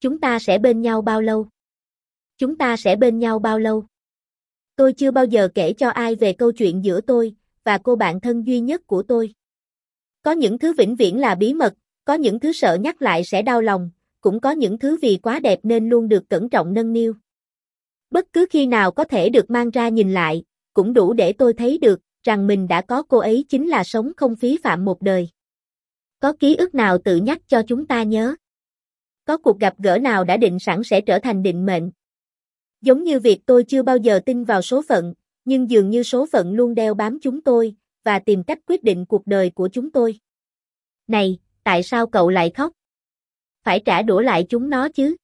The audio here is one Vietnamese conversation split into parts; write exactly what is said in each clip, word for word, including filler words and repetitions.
Chúng ta sẽ bên nhau bao lâu? Chúng ta sẽ bên nhau bao lâu? Tôi chưa bao giờ kể cho ai về câu chuyện giữa tôi và cô bạn thân duy nhất của tôi. Có những thứ vĩnh viễn là bí mật, có những thứ sợ nhắc lại sẽ đau lòng, cũng có những thứ vì quá đẹp nên luôn được cẩn trọng nâng niu. Bất cứ khi nào có thể được mang ra nhìn lại, cũng đủ để tôi thấy được rằng mình đã có cô ấy chính là sống không phí phạm một đời. Có ký ức nào tự nhắc cho chúng ta nhớ? Có cuộc gặp gỡ nào đã định sẵn sẽ trở thành định mệnh? Giống như việc tôi chưa bao giờ tin vào số phận, nhưng dường như số phận luôn đeo bám chúng tôi, và tìm cách quyết định cuộc đời của chúng tôi. Này, tại sao cậu lại khóc? Phải trả đũa lại chúng nó chứ.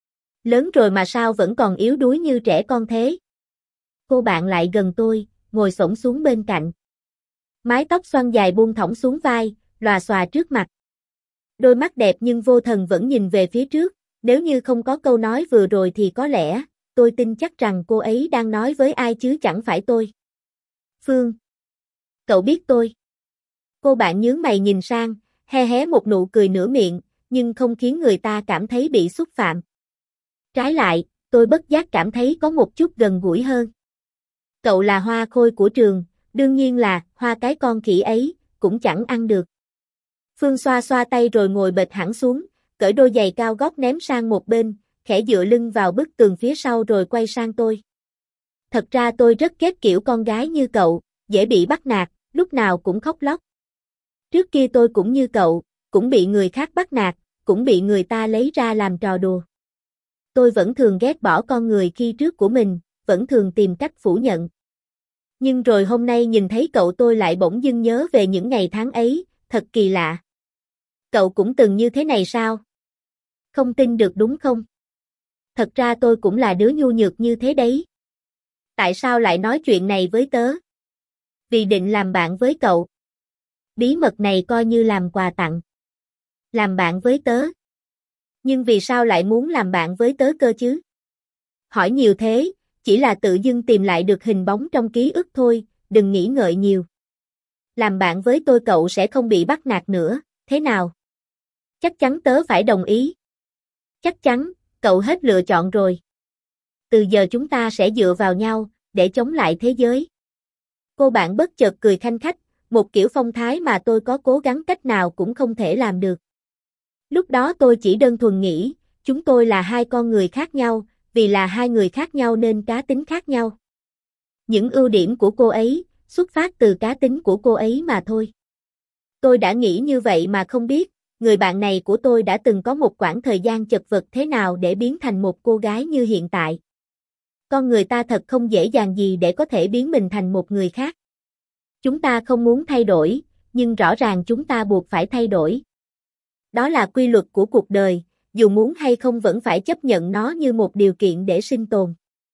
Lớn rồi mà sao vẫn còn yếu đuối như trẻ con thế? Cô bạn lại gần tôi, ngồi xổm xuống bên cạnh. Mái tóc xoăn dài buông thõng xuống vai, lòa xòa trước mặt. Đôi mắt đẹp nhưng vô thần vẫn nhìn về phía trước, nếu như không có câu nói vừa rồi thì có lẽ, tôi tin chắc rằng cô ấy đang nói với ai chứ chẳng phải tôi. Phương. Cậu biết tôi. Cô bạn nhướng mày nhìn sang, he hé một nụ cười nửa miệng, nhưng không khiến người ta cảm thấy bị xúc phạm. Trái lại, tôi bất giác cảm thấy có một chút gần gũi hơn. Cậu là Hoa Khôi của trường, đương nhiên là, Hoa cái con khỉ ấy, cũng chẳng ăn được. Phương xoa xoa tay rồi ngồi bệt hẳn xuống, cởi đôi giày cao gót ném sang một bên, khẽ dựa lưng vào bức tường phía sau rồi quay sang tôi. Thật ra tôi rất ghét kiểu con gái như cậu, dễ bị bắt nạt, lúc nào cũng khóc lóc. Trước kia tôi cũng như cậu, cũng bị người khác bắt nạt, cũng bị người ta lấy ra làm trò đùa. Tôi vẫn thường ghét bỏ con người khi trước của mình, vẫn thường tìm cách phủ nhận. Nhưng rồi hôm nay nhìn thấy cậu tôi lại bỗng dưng nhớ về những ngày tháng ấy, thật kỳ lạ. Cậu cũng từng như thế này sao? Không tin được đúng không? Thật ra tôi cũng là đứa nhu nhược như thế đấy. Tại sao lại nói chuyện này với tớ? Vì định làm bạn với cậu. Bí mật này coi như làm quà tặng. Làm bạn với tớ. Nhưng vì sao lại muốn làm bạn với tớ cơ chứ? Hỏi nhiều thế, chỉ là tự dưng tìm lại được hình bóng trong ký ức thôi, đừng nghĩ ngợi nhiều. Làm bạn với tôi cậu sẽ không bị bắt nạt nữa, thế nào? Chắc chắn tớ phải đồng ý. Chắc chắn, cậu hết lựa chọn rồi. Từ giờ chúng ta sẽ dựa vào nhau, để chống lại thế giới. Cô bạn bất chợt cười khanh khách, một kiểu phong thái mà tôi có cố gắng cách nào cũng không thể làm được. Lúc đó tôi chỉ đơn thuần nghĩ, chúng tôi là hai con người khác nhau, vì là hai người khác nhau nên cá tính khác nhau. Những ưu điểm của cô ấy, xuất phát từ cá tính của cô ấy mà thôi. Tôi đã nghĩ như vậy mà không biết, người bạn này của tôi đã từng có một quãng thời gian chật vật thế nào để biến thành một cô gái như hiện tại. Con người ta thật không dễ dàng gì để có thể biến mình thành một người khác. Chúng ta không muốn thay đổi, nhưng rõ ràng chúng ta buộc phải thay đổi. Đó là quy luật của cuộc đời, dù muốn hay không vẫn phải chấp nhận nó như một điều kiện để sinh tồn.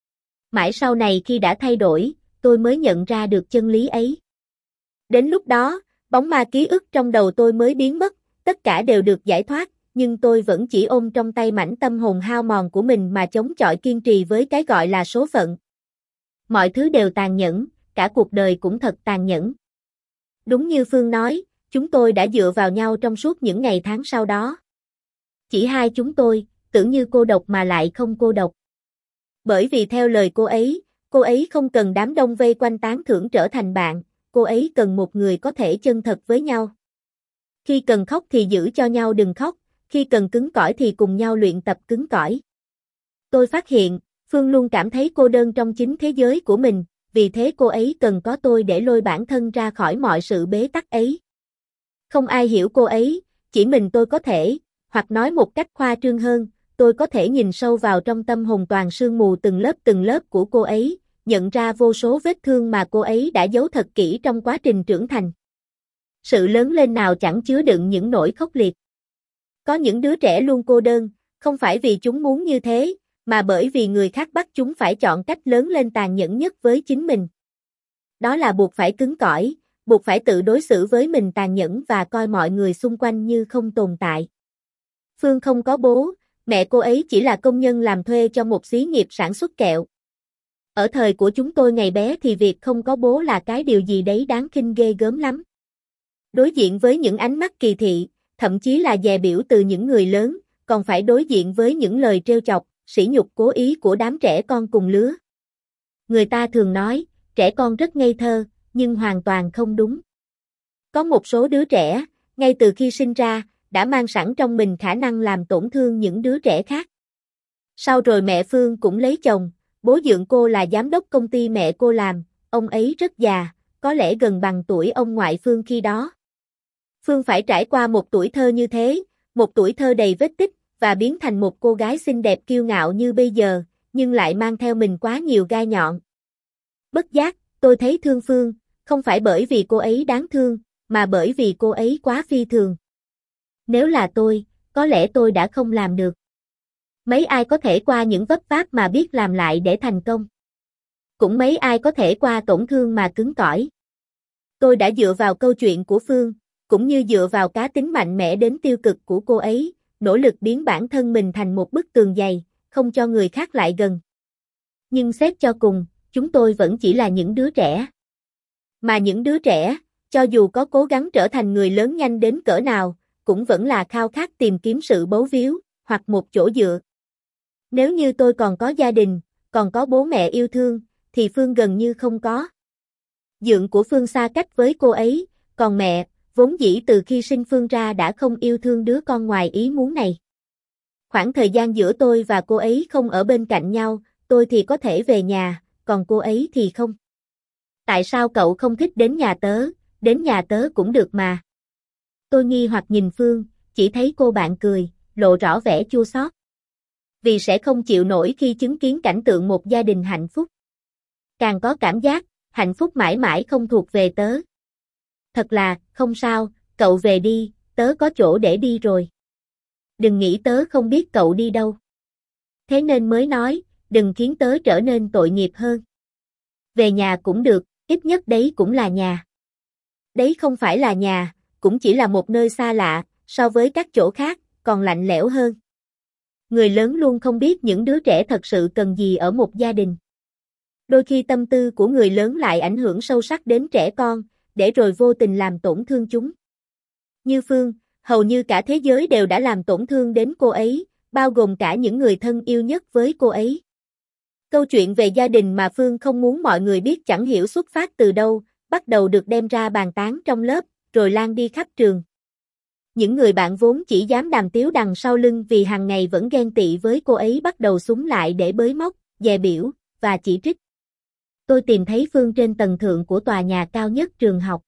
Mãi sau này khi đã thay đổi, tôi mới nhận ra được chân lý ấy. Đến lúc đó, bóng ma ký ức trong đầu tôi mới biến mất, tất cả đều được giải thoát, nhưng tôi vẫn chỉ ôm trong tay mảnh tâm hồn hao mòn của mình mà chống chọi kiên trì với cái gọi là số phận. Mọi thứ đều tàn nhẫn, cả cuộc đời cũng thật tàn nhẫn. Đúng như Phương nói, chúng tôi đã dựa vào nhau trong suốt những ngày tháng sau đó. Chỉ hai chúng tôi, tưởng như cô độc mà lại không cô độc. Bởi vì theo lời cô ấy, cô ấy không cần đám đông vây quanh tán thưởng trở thành bạn, cô ấy cần một người có thể chân thật với nhau. Khi cần khóc thì giữ cho nhau đừng khóc, khi cần cứng cỏi thì cùng nhau luyện tập cứng cỏi. Tôi phát hiện, Phương luôn cảm thấy cô đơn trong chính thế giới của mình, vì thế cô ấy cần có tôi để lôi bản thân ra khỏi mọi sự bế tắc ấy. Không ai hiểu cô ấy, chỉ mình tôi có thể, hoặc nói một cách khoa trương hơn, tôi có thể nhìn sâu vào trong tâm hồn toàn sương mù từng lớp từng lớp của cô ấy, nhận ra vô số vết thương mà cô ấy đã giấu thật kỹ trong quá trình trưởng thành. Sự lớn lên nào chẳng chứa đựng những nỗi khốc liệt. Có những đứa trẻ luôn cô đơn, không phải vì chúng muốn như thế, mà bởi vì người khác bắt chúng phải chọn cách lớn lên tàn nhẫn nhất với chính mình. Đó là buộc phải cứng cỏi, buộc phải tự đối xử với mình tàn nhẫn và coi mọi người xung quanh như không tồn tại. Phương không có bố, mẹ cô ấy chỉ là công nhân làm thuê cho một xí nghiệp sản xuất kẹo. Ở thời của chúng tôi ngày bé thì việc không có bố là cái điều gì đấy đáng khinh ghê gớm lắm. Đối diện với những ánh mắt kỳ thị, thậm chí là dè biểu từ những người lớn, còn phải đối diện với những lời trêu chọc, sỉ nhục cố ý của đám trẻ con cùng lứa. Người ta thường nói, trẻ con rất ngây thơ, nhưng hoàn toàn không đúng. Có một số đứa trẻ, ngay từ khi sinh ra, đã mang sẵn trong mình khả năng làm tổn thương những đứa trẻ khác. Sau rồi mẹ Phương cũng lấy chồng, bố dượng cô là giám đốc công ty mẹ cô làm, ông ấy rất già, có lẽ gần bằng tuổi ông ngoại Phương khi đó. Phương phải trải qua một tuổi thơ như thế, một tuổi thơ đầy vết tích, và biến thành một cô gái xinh đẹp kiêu ngạo như bây giờ, nhưng lại mang theo mình quá nhiều gai nhọn. Bất giác, tôi thấy thương Phương, không phải bởi vì cô ấy đáng thương, mà bởi vì cô ấy quá phi thường. Nếu là tôi, có lẽ tôi đã không làm được. Mấy ai có thể qua những vấp váp mà biết làm lại để thành công. Cũng mấy ai có thể qua tổn thương mà cứng cỏi. Tôi đã dựa vào câu chuyện của Phương, cũng như dựa vào cá tính mạnh mẽ đến tiêu cực của cô ấy, nỗ lực biến bản thân mình thành một bức tường dày, không cho người khác lại gần. Nhưng xét cho cùng, chúng tôi vẫn chỉ là những đứa trẻ. Mà những đứa trẻ, cho dù có cố gắng trở thành người lớn nhanh đến cỡ nào, cũng vẫn là khao khát tìm kiếm sự bấu víu, hoặc một chỗ dựa. Nếu như tôi còn có gia đình, còn có bố mẹ yêu thương, thì Phương gần như không có. Dượng của Phương xa cách với cô ấy, còn mẹ, vốn dĩ từ khi sinh Phương ra đã không yêu thương đứa con ngoài ý muốn này. Khoảng thời gian giữa tôi và cô ấy không ở bên cạnh nhau, tôi thì có thể về nhà, còn cô ấy thì không. Tại sao cậu không thích đến nhà tớ, đến nhà tớ cũng được mà. Tôi nghi hoặc nhìn Phương, chỉ thấy cô bạn cười, lộ rõ vẻ chua xót. Vì sẽ không chịu nổi khi chứng kiến cảnh tượng một gia đình hạnh phúc. Càng có cảm giác, hạnh phúc mãi mãi không thuộc về tớ. Thật là, không sao, cậu về đi, tớ có chỗ để đi rồi. Đừng nghĩ tớ không biết cậu đi đâu. Thế nên mới nói, đừng khiến tớ trở nên tội nghiệp hơn. Về nhà cũng được, ít nhất đấy cũng là nhà. Đấy không phải là nhà, cũng chỉ là một nơi xa lạ, so với các chỗ khác, còn lạnh lẽo hơn. Người lớn luôn không biết những đứa trẻ thật sự cần gì ở một gia đình. Đôi khi tâm tư của người lớn lại ảnh hưởng sâu sắc đến trẻ con, để rồi vô tình làm tổn thương chúng. Như Phương, hầu như cả thế giới đều đã làm tổn thương đến cô ấy, bao gồm cả những người thân yêu nhất với cô ấy. Câu chuyện về gia đình mà Phương không muốn mọi người biết chẳng hiểu xuất phát từ đâu, bắt đầu được đem ra bàn tán trong lớp, rồi lan đi khắp trường. Những người bạn vốn chỉ dám đàm tiếu đằng sau lưng vì hàng ngày vẫn ghen tị với cô ấy bắt đầu xúm lại để bới móc, dè biểu, và chỉ trích. Tôi tìm thấy Phương trên tầng thượng của tòa nhà cao nhất trường học.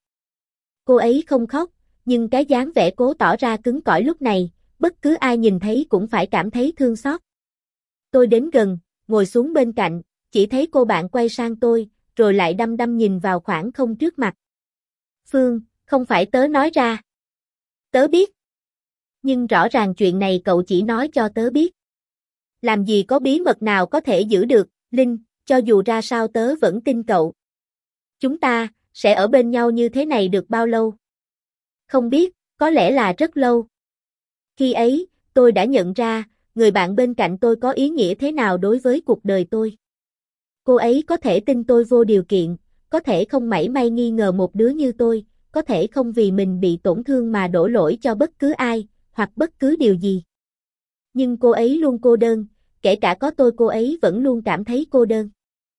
Cô ấy không khóc, nhưng cái dáng vẻ cố tỏ ra cứng cỏi lúc này, bất cứ ai nhìn thấy cũng phải cảm thấy thương xót. Tôi đến gần, ngồi xuống bên cạnh, chỉ thấy cô bạn quay sang tôi, rồi lại đăm đăm nhìn vào khoảng không trước mặt. Phương, không phải tớ nói ra. Tớ biết. Nhưng rõ ràng chuyện này cậu chỉ nói cho tớ biết. Làm gì có bí mật nào có thể giữ được, Linh, cho dù ra sao tớ vẫn tin cậu. Chúng ta, sẽ ở bên nhau như thế này được bao lâu? Không biết, có lẽ là rất lâu. Khi ấy, tôi đã nhận ra, người bạn bên cạnh tôi có ý nghĩa thế nào đối với cuộc đời tôi. Cô ấy có thể tin tôi vô điều kiện, có thể không mảy may nghi ngờ một đứa như tôi, có thể không vì mình bị tổn thương mà đổ lỗi cho bất cứ ai, hoặc bất cứ điều gì. Nhưng cô ấy luôn cô đơn, kể cả có tôi cô ấy vẫn luôn cảm thấy cô đơn.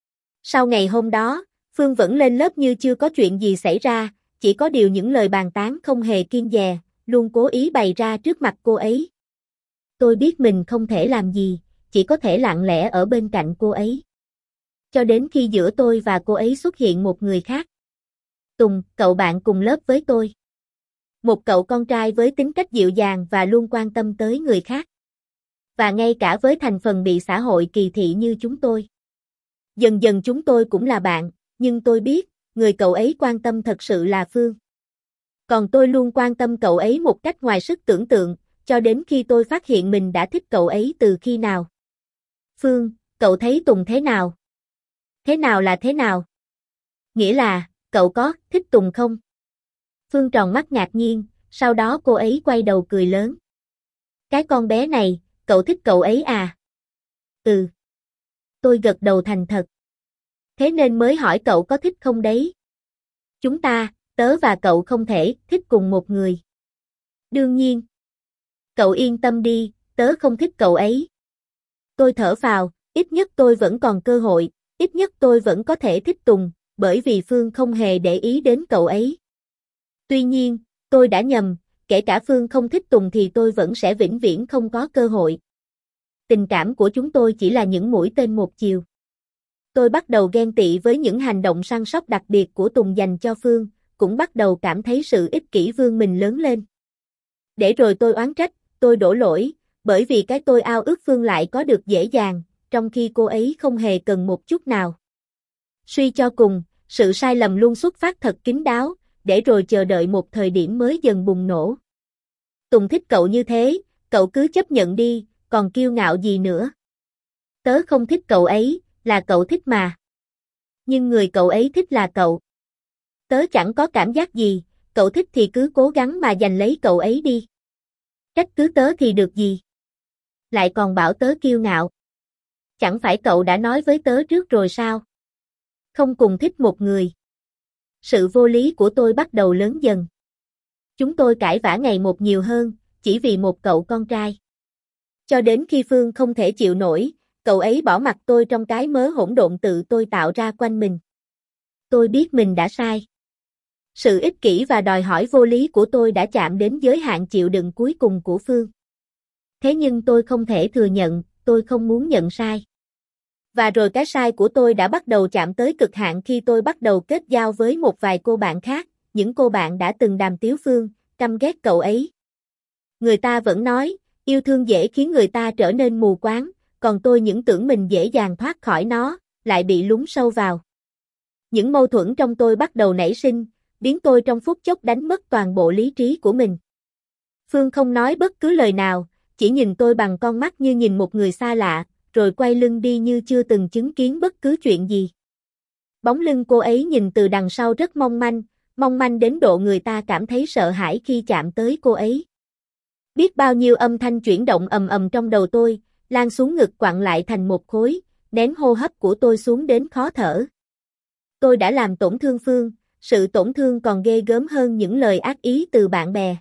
Sau ngày hôm đó, Phương vẫn lên lớp như chưa có chuyện gì xảy ra, chỉ có điều những lời bàn tán không hề kiêng dè, luôn cố ý bày ra trước mặt cô ấy. Tôi biết mình không thể làm gì, chỉ có thể lặng lẽ ở bên cạnh cô ấy. Cho đến khi giữa tôi và cô ấy xuất hiện một người khác. Tùng, cậu bạn cùng lớp với tôi. Một cậu con trai với tính cách dịu dàng và luôn quan tâm tới người khác. Và ngay cả với thành phần bị xã hội kỳ thị như chúng tôi. Dần dần chúng tôi cũng là bạn, nhưng tôi biết, người cậu ấy quan tâm thật sự là Phương. Còn tôi luôn quan tâm cậu ấy một cách ngoài sức tưởng tượng, cho đến khi tôi phát hiện mình đã thích cậu ấy từ khi nào. Phương, cậu thấy Tùng thế nào? Thế nào là thế nào? Nghĩa là, cậu có thích Tùng không? Phương tròn mắt ngạc nhiên, sau đó cô ấy quay đầu cười lớn. Cái con bé này, cậu thích cậu ấy à? Ừ. Tôi gật đầu thành thật. Thế nên mới hỏi cậu có thích không đấy? Chúng ta, tớ và cậu không thể thích cùng một người. Đương nhiên. Cậu yên tâm đi, Tớ không thích cậu ấy. Tôi thở phào, ít nhất tôi vẫn còn cơ hội, ít nhất tôi vẫn có thể thích Tùng, bởi vì Phương không hề để ý đến cậu ấy. Tuy nhiên, tôi đã nhầm, kể cả Phương không thích Tùng thì tôi vẫn sẽ vĩnh viễn không có cơ hội. Tình cảm của chúng tôi chỉ là những mũi tên một chiều. Tôi bắt đầu ghen tị với những hành động săn sóc đặc biệt của Tùng dành cho Phương, cũng bắt đầu cảm thấy sự ích kỷ vươn mình lớn lên. Để rồi tôi oán trách, tôi đổ lỗi, bởi vì cái tôi ao ước Phương lại có được dễ dàng, trong khi cô ấy không hề cần một chút nào. Suy cho cùng, sự sai lầm luôn xuất phát thật kín đáo, để rồi chờ đợi một thời điểm mới dần bùng nổ. Tùng thích cậu như thế, cậu cứ chấp nhận đi, còn kiêu ngạo gì nữa. Tớ không thích cậu ấy, là cậu thích mà. Nhưng người cậu ấy thích là cậu. Tớ chẳng có cảm giác gì, cậu thích thì cứ cố gắng mà giành lấy cậu ấy đi. Trách cứ tớ thì được gì? Lại còn bảo tớ kiêu ngạo. Chẳng phải cậu đã nói với tớ trước rồi sao? Không cùng thích một người. Sự vô lý của tôi bắt đầu lớn dần. Chúng tôi cãi vã ngày một nhiều hơn, chỉ vì một cậu con trai. Cho đến khi Phương không thể chịu nổi, cậu ấy bỏ mặc tôi trong cái mớ hỗn độn tự tôi tạo ra quanh mình. Tôi biết mình đã sai. Sự ích kỷ và đòi hỏi vô lý của tôi đã chạm đến giới hạn chịu đựng cuối cùng của Phương. Thế nhưng tôi không thể thừa nhận, tôi không muốn nhận sai. Và rồi cái sai của tôi đã bắt đầu chạm tới cực hạn khi tôi bắt đầu kết giao với một vài cô bạn khác, những cô bạn đã từng đàm tiếu Phương, căm ghét cậu ấy. Người ta vẫn nói, yêu thương dễ khiến người ta trở nên mù quáng, còn tôi những tưởng mình dễ dàng thoát khỏi nó, lại bị lún sâu vào. Những mâu thuẫn trong tôi bắt đầu nảy sinh, biến tôi trong phút chốc đánh mất toàn bộ lý trí của mình. Phương không nói bất cứ lời nào, chỉ nhìn tôi bằng con mắt như nhìn một người xa lạ, rồi quay lưng đi như chưa từng chứng kiến bất cứ chuyện gì. Bóng lưng cô ấy nhìn từ đằng sau rất mong manh, mong manh đến độ người ta cảm thấy sợ hãi khi chạm tới cô ấy. Biết bao nhiêu âm thanh chuyển động ầm ầm trong đầu tôi, lan xuống ngực quặn lại thành một khối, nén hô hấp của tôi xuống đến khó thở. Tôi đã làm tổn thương Phương, sự tổn thương còn ghê gớm hơn những lời ác ý từ bạn bè.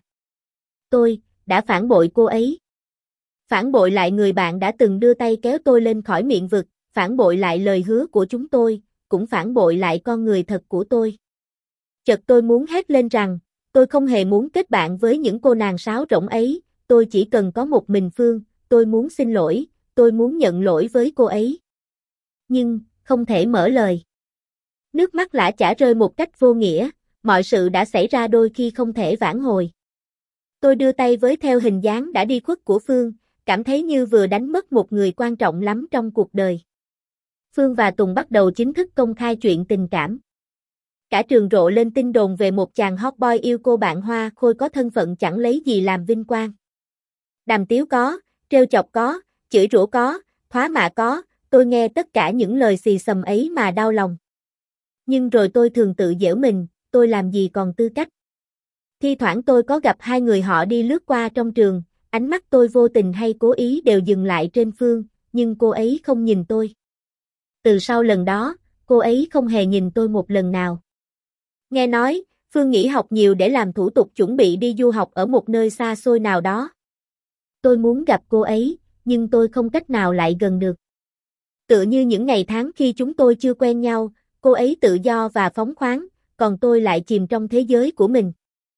Tôi đã phản bội cô ấy. Phản bội lại người bạn đã từng đưa tay kéo tôi lên khỏi miệng vực, phản bội lại lời hứa của chúng tôi, cũng phản bội lại con người thật của tôi. Chợt tôi muốn hét lên rằng, tôi không hề muốn kết bạn với những cô nàng sáo rỗng ấy, tôi chỉ cần có một mình Phương, tôi muốn xin lỗi, tôi muốn nhận lỗi với cô ấy. Nhưng, không thể mở lời. Nước mắt lã chả rơi một cách vô nghĩa, mọi sự đã xảy ra đôi khi không thể vãn hồi. Tôi đưa tay với theo hình dáng đã đi khuất của Phương, cảm thấy như vừa đánh mất một người quan trọng lắm trong cuộc đời. Phương và Tùng bắt đầu chính thức công khai chuyện tình cảm. Cả trường rộ lên tin đồn về một chàng hot boy yêu cô bạn Hoa Khôi có thân phận chẳng lấy gì làm vinh quang. Đàm tiếu có, trêu chọc có, chửi rủa có, thoá mạ có, tôi nghe tất cả những lời xì xầm ấy mà đau lòng. Nhưng rồi tôi thường tự giễu mình, tôi làm gì còn tư cách. Thi thoảng tôi có gặp hai người họ đi lướt qua trong trường, ánh mắt tôi vô tình hay cố ý đều dừng lại trên Phương, nhưng cô ấy không nhìn tôi. Từ sau lần đó, cô ấy không hề nhìn tôi một lần nào. Nghe nói, Phương nghỉ học nhiều để làm thủ tục chuẩn bị đi du học ở một nơi xa xôi nào đó. Tôi muốn gặp cô ấy, nhưng tôi không cách nào lại gần được. Tựa như những ngày tháng khi chúng tôi chưa quen nhau, cô ấy tự do và phóng khoáng, còn tôi lại chìm trong thế giới của mình.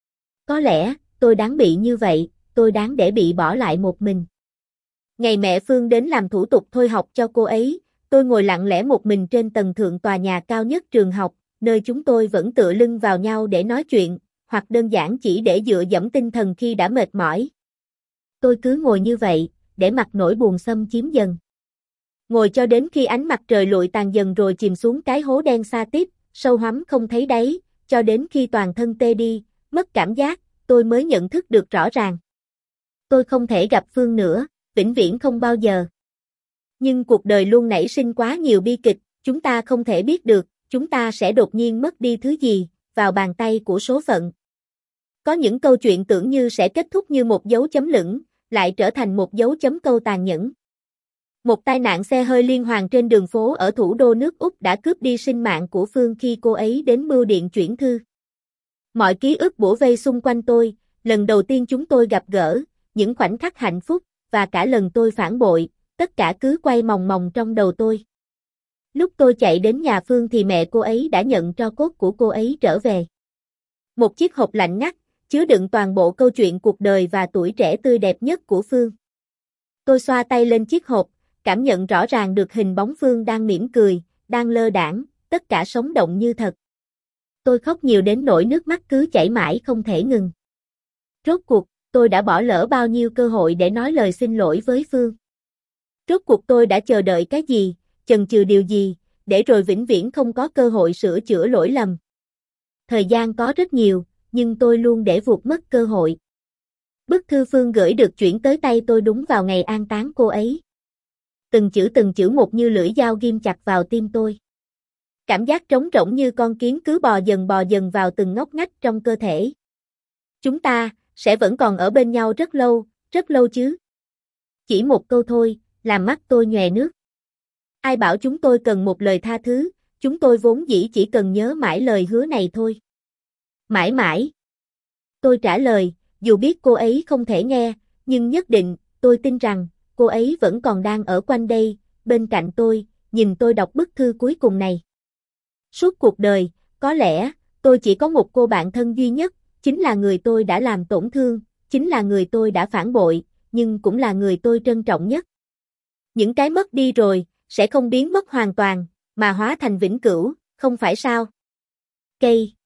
Có lẽ, tôi đáng bị như vậy, tôi đáng để bị bỏ lại một mình. Ngày mẹ Phương đến làm thủ tục thôi học cho cô ấy, tôi ngồi lặng lẽ một mình trên tầng thượng tòa nhà cao nhất trường học, nơi chúng tôi vẫn tựa lưng vào nhau để nói chuyện, hoặc đơn giản chỉ để dựa dẫm tinh thần khi đã mệt mỏi. Tôi cứ ngồi như vậy, để mặc nỗi buồn xâm chiếm dần. Ngồi cho đến khi ánh mặt trời lụi tàn dần rồi chìm xuống cái hố đen xa tít, sâu hoắm không thấy đáy, cho đến khi toàn thân tê đi, mất cảm giác, tôi mới nhận thức được rõ ràng. Tôi không thể gặp Phương nữa, vĩnh viễn không bao giờ. Nhưng cuộc đời luôn nảy sinh quá nhiều bi kịch, chúng ta không thể biết được, chúng ta sẽ đột nhiên mất đi thứ gì, vào bàn tay của số phận. Có những câu chuyện tưởng như sẽ kết thúc như một dấu chấm lửng, lại trở thành một dấu chấm câu tàn nhẫn. Một tai nạn xe hơi liên hoàn trên đường phố ở thủ đô nước Úc đã cướp đi sinh mạng của Phương khi cô ấy đến bưu điện chuyển thư. Mọi ký ức bủa vây xung quanh tôi, lần đầu tiên chúng tôi gặp gỡ, những khoảnh khắc hạnh phúc, và cả lần tôi phản bội, tất cả cứ quay mòng mòng trong đầu tôi. Lúc tôi chạy đến nhà Phương thì mẹ cô ấy đã nhận tro cốt của cô ấy trở về. Một chiếc hộp lạnh ngắt, chứa đựng toàn bộ câu chuyện cuộc đời và tuổi trẻ tươi đẹp nhất của Phương. Tôi xoa tay lên chiếc hộp, cảm nhận rõ ràng được hình bóng Phương đang mỉm cười, đang lơ đãng, tất cả sống động như thật. Tôi khóc nhiều đến nỗi nước mắt cứ chảy mãi không thể ngừng. Rốt cuộc, tôi đã bỏ lỡ bao nhiêu cơ hội để nói lời xin lỗi với Phương. Rốt cuộc tôi đã chờ đợi cái gì, chần chừ điều gì, để rồi vĩnh viễn không có cơ hội sửa chữa lỗi lầm. Thời gian có rất nhiều, nhưng tôi luôn để vụt mất cơ hội. Bức thư Phương gửi được chuyển tới tay tôi đúng vào ngày an táng cô ấy. Từng chữ từng chữ một như lưỡi dao ghim chặt vào tim tôi. Cảm giác trống rỗng như con kiến cứ bò dần bò dần vào từng ngóc ngách trong cơ thể. Chúng ta sẽ vẫn còn ở bên nhau rất lâu, rất lâu chứ. Chỉ một câu thôi, làm mắt tôi nhòe nước. Ai bảo chúng tôi cần một lời tha thứ, chúng tôi vốn dĩ chỉ cần nhớ mãi lời hứa này thôi. Mãi mãi. Tôi trả lời, dù biết cô ấy không thể nghe, nhưng nhất định, tôi tin rằng, cô ấy vẫn còn đang ở quanh đây, bên cạnh tôi, nhìn tôi đọc bức thư cuối cùng này. Suốt cuộc đời, có lẽ, tôi chỉ có một cô bạn thân duy nhất, chính là người tôi đã làm tổn thương, chính là người tôi đã phản bội, nhưng cũng là người tôi trân trọng nhất. Những cái mất đi rồi, sẽ không biến mất hoàn toàn, mà hóa thành vĩnh cửu, không phải sao? Cây